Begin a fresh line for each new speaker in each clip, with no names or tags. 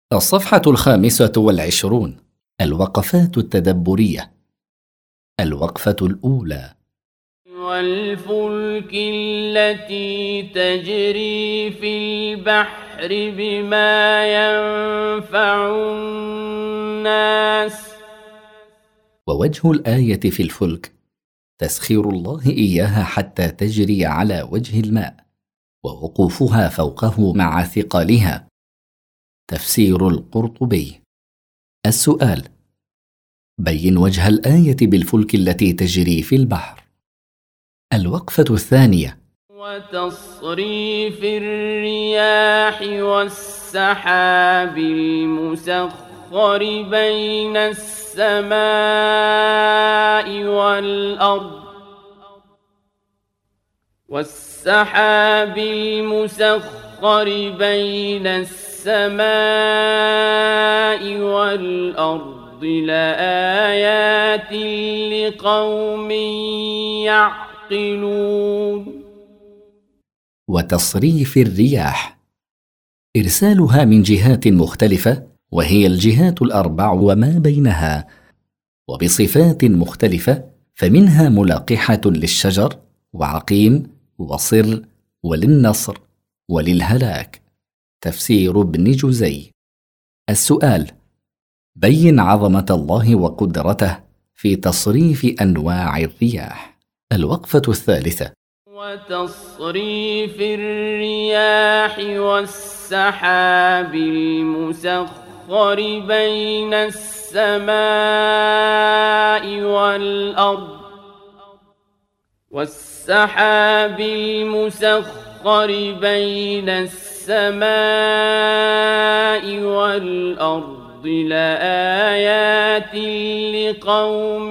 الصفحة 25. الوقفات التدبرية. الوقفة الأولى:
والفلك التي تجري في البحر بما ينفع الناس.
ووجه الآية في الفلك تسخير الله إياها حتى تجري على وجه الماء، ووقوفها فوقه مع ثقلها. تفسير القرطبي. السؤال: بين وجه الآية بالفلك التي تجري في البحر. الوقفة الثانية:
وتصريف الرياح والسحاب المسخر بين السماء والأرض لآيات لقوم يعقلون.
وتصريف الرياح: إرسالها من جهات مختلفة، وهي الجهات الأربع وما بينها، وبصفات مختلفة، فمنها ملاقحة للشجر، وعقيم، وصر، وللنصر، وللهلاك. تفسير ابن جزي. السؤال: بين عظمة الله وقدرته في تصريف أنواع الرياح. الوقفة الثالثة:
وتصريف الرياح والسحاب المسخر بين السماء والأرض لآيات لقوم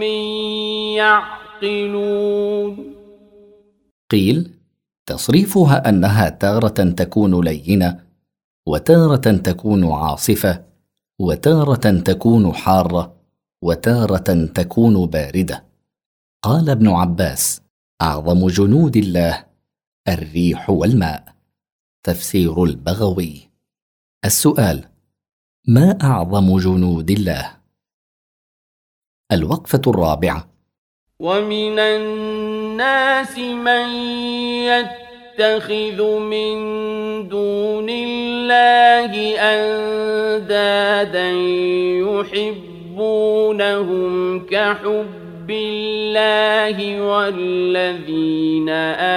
يعقلون.
قيل: تصريفها أنها تارة تكون لينة، وتارة تكون عاصفة، وتارة تكون حارة، وتارة تكون باردة. قال ابن عباس: أعظم جنود الله الريح والماء. تفسير البغوي. السؤال: ما أعظم جنود الله؟ الوقفة الرابعة:
ومن الناس من يتخذ من دون الله أندادا يحبونهم كحب الله والذين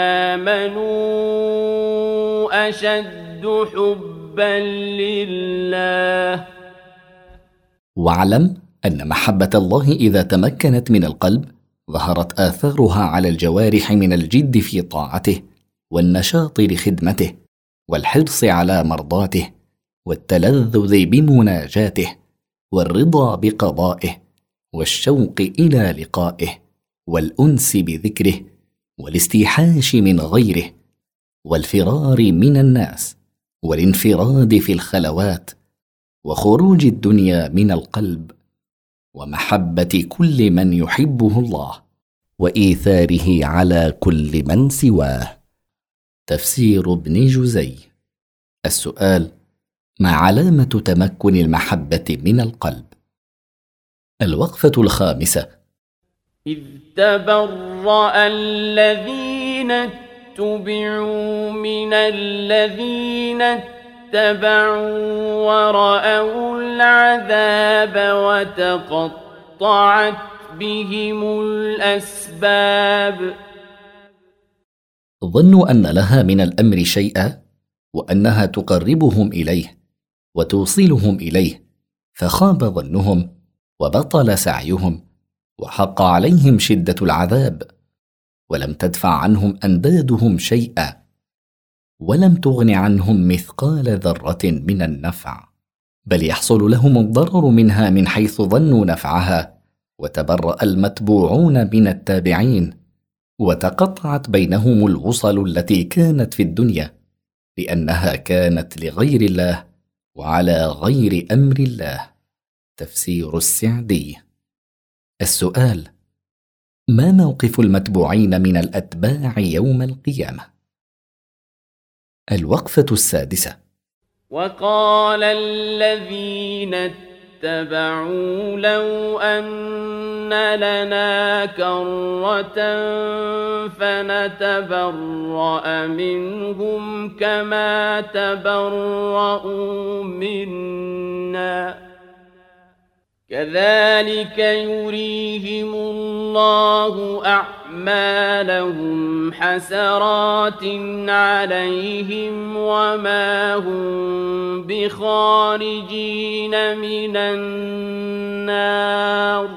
آمنوا أشد حبا لله.
واعلم أن محبة الله إذا تمكنت من القلب ظهرت آثارها على الجوارح من الجد في طاعته، والنشاط لخدمته، والحرص على مرضاته، والتلذذ بمناجاته، والرضا بقضائه، والشوق إلى لقائه، والأنس بذكره، والاستيحاش من غيره، والفرار من الناس، والانفراد في الخلوات، وخروج الدنيا من القلب، ومحبة كل من يحبه الله، وإيثاره على كل من سواه. تفسير ابن جزي. السؤال: ما علامة تمكن المحبة من القلب؟ الوقفة الخامسة:
إذ تبرأ الذين اتبعوا من الذين اتبعوا ورأوا العذاب وتقطعت بهم الأسباب.
ظنوا أن لها من الأمر شيئا، وأنها تقربهم إليه وتوصلهم إليه، فخاب ظنهم وبطل سعيهم، وحق عليهم شدة العذاب، ولم تدفع عنهم أندادهم شيئا، ولم تغن عنهم مثقال ذرة من النفع، بل يحصل لهم الضرر منها من حيث ظنوا نفعها. وتبرأ المتبوعون من التابعين، وتقطعت بينهم الوصل التي كانت في الدنيا، لأنها كانت لغير الله وعلى غير أمر الله. تفسير السعدي. السؤال: ما موقف المتبوعين من الأتباع يوم القيامة؟ الوقفة السادسة:
وقال الذين اتبعوا لو أن لنا كرة فنتبرأ منهم كما تبرؤوا منا كذلك يريهم الله أعمالهم حسرات عليهم وما هم بخارجين من النار.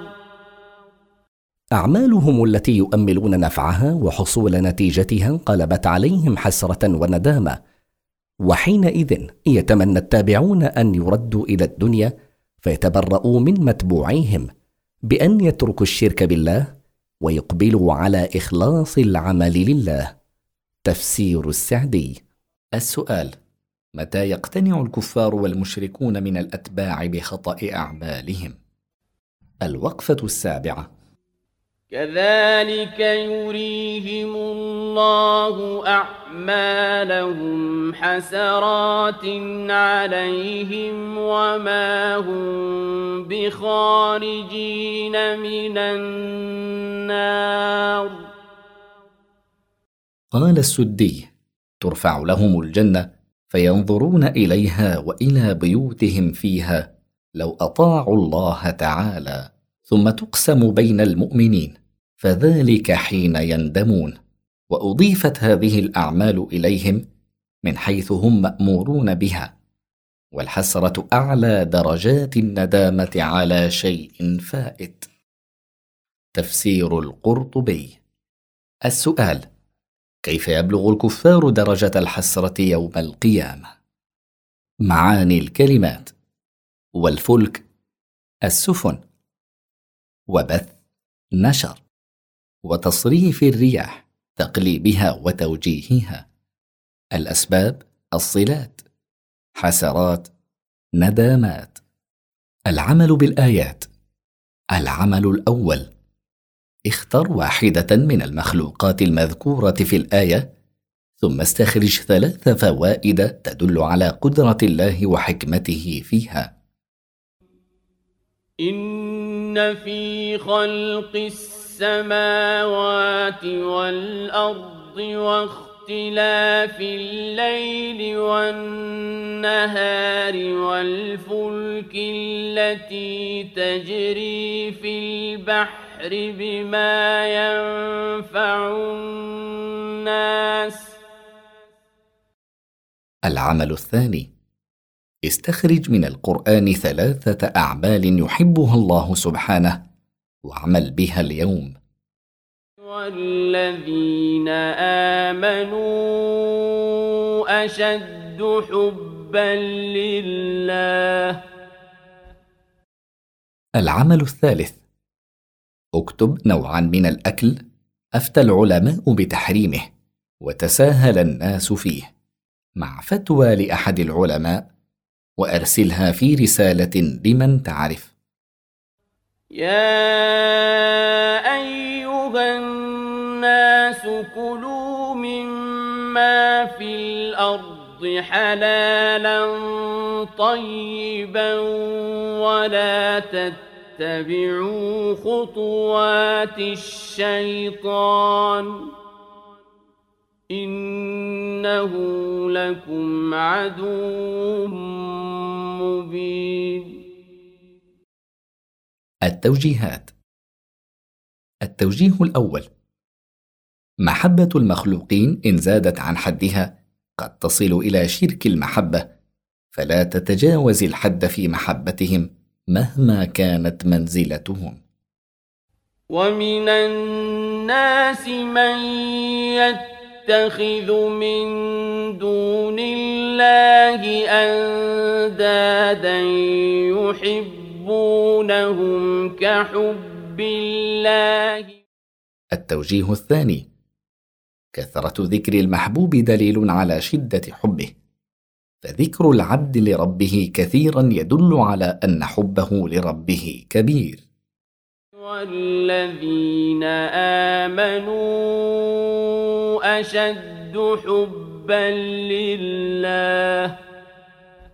أعمالهم التي يؤملون نفعها وحصول نتيجتها انقلبت عليهم حسرة وندامة، وحينئذ يتمنى التابعون أن يردوا إلى الدنيا فيتبرؤوا من متبوعيهم بأن يتركوا الشرك بالله ويقبلوا على إخلاص العمل لله. تفسير السعدي.
السؤال: متى يقتنع الكفار والمشركون من الأتباع بخطأ أعمالهم؟ الوقفة السابعة.
كذلك يريهم الله أعمالهم حسرات عليهم وما هم بخارجين من النار.
قال السدي: ترفع لهم الجنة فينظرون إليها وإلى بيوتهم فيها لو أطاعوا الله تعالى، ثم تقسم بين المؤمنين، فذلك حين يندمون. وأضيفت هذه الأعمال إليهم من حيث هم مأمورون بها، والحسرة أعلى درجات الندامة على شيء فائت. تفسير القرطبي. السؤال: كيف يبلغ الكفار درجة الحسرة يوم القيامة؟ معاني الكلمات: والفلك، السفن، وبث، نشر، وتصريف الرياح، تقليبها وتوجيهها، الأسباب، الصلات، حسرات، ندامات. العمل بالآيات. العمل الأول: اختر واحدة من المخلوقات المذكورة في الآية، ثم استخرج 3 فوائد تدل على قدرة الله وحكمته فيها.
إن في خلق السماوات والأرض واختلاف الليل والنهار والفلك التي تجري في البحر بما ينفع الناس.
العمل الثاني: استخرج من القرآن 3 أعمال يحبها الله سبحانه واعمل بها اليوم.
والذين آمنوا أشد حبا لله.
العمل الثالث: اكتب نوعا من الأكل أفتى العلماء بتحريمه وتساهل الناس فيه، مع فتوى لأحد العلماء، وأرسلها في رسالة لمن تعرف.
يا أيها الناس كلوا مما في الأرض حلالا طيبا ولا تتبعوا خطوات الشيطان إنه لكم عدو مبين.
التوجيهات. التوجيه الأول: محبة المخلوقين إن زادت عن حدها قد تصل إلى شرك المحبة، فلا تتجاوز الحد في محبتهم مهما كانت منزلتهم.
ومن الناس من يتخذ من دون الله أندادا يحبونهم كحب الله.
التوجيه الثاني: كثرة ذكر المحبوب دليل على شدة حبه، فذكر العبد لربه كثيرا يدل على أن حبه لربه كبير.
والذين آمنوا أشد حبا لله.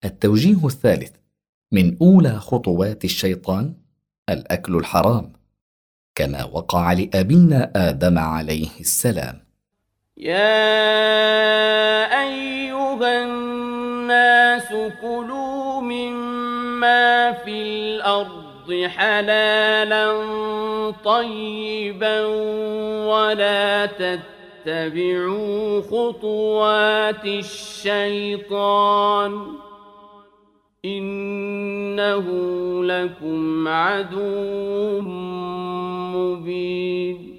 التوجيه الثالث من أولى خطوات الشيطان الأكل الحرام، كما وقع لأبينا آدم عليه السلام.
يا أيها الناس كلوا مما في الأرض حلالا طيبا ولا تتبعوا خطوات الشيطان إنه لكم عدو مبين.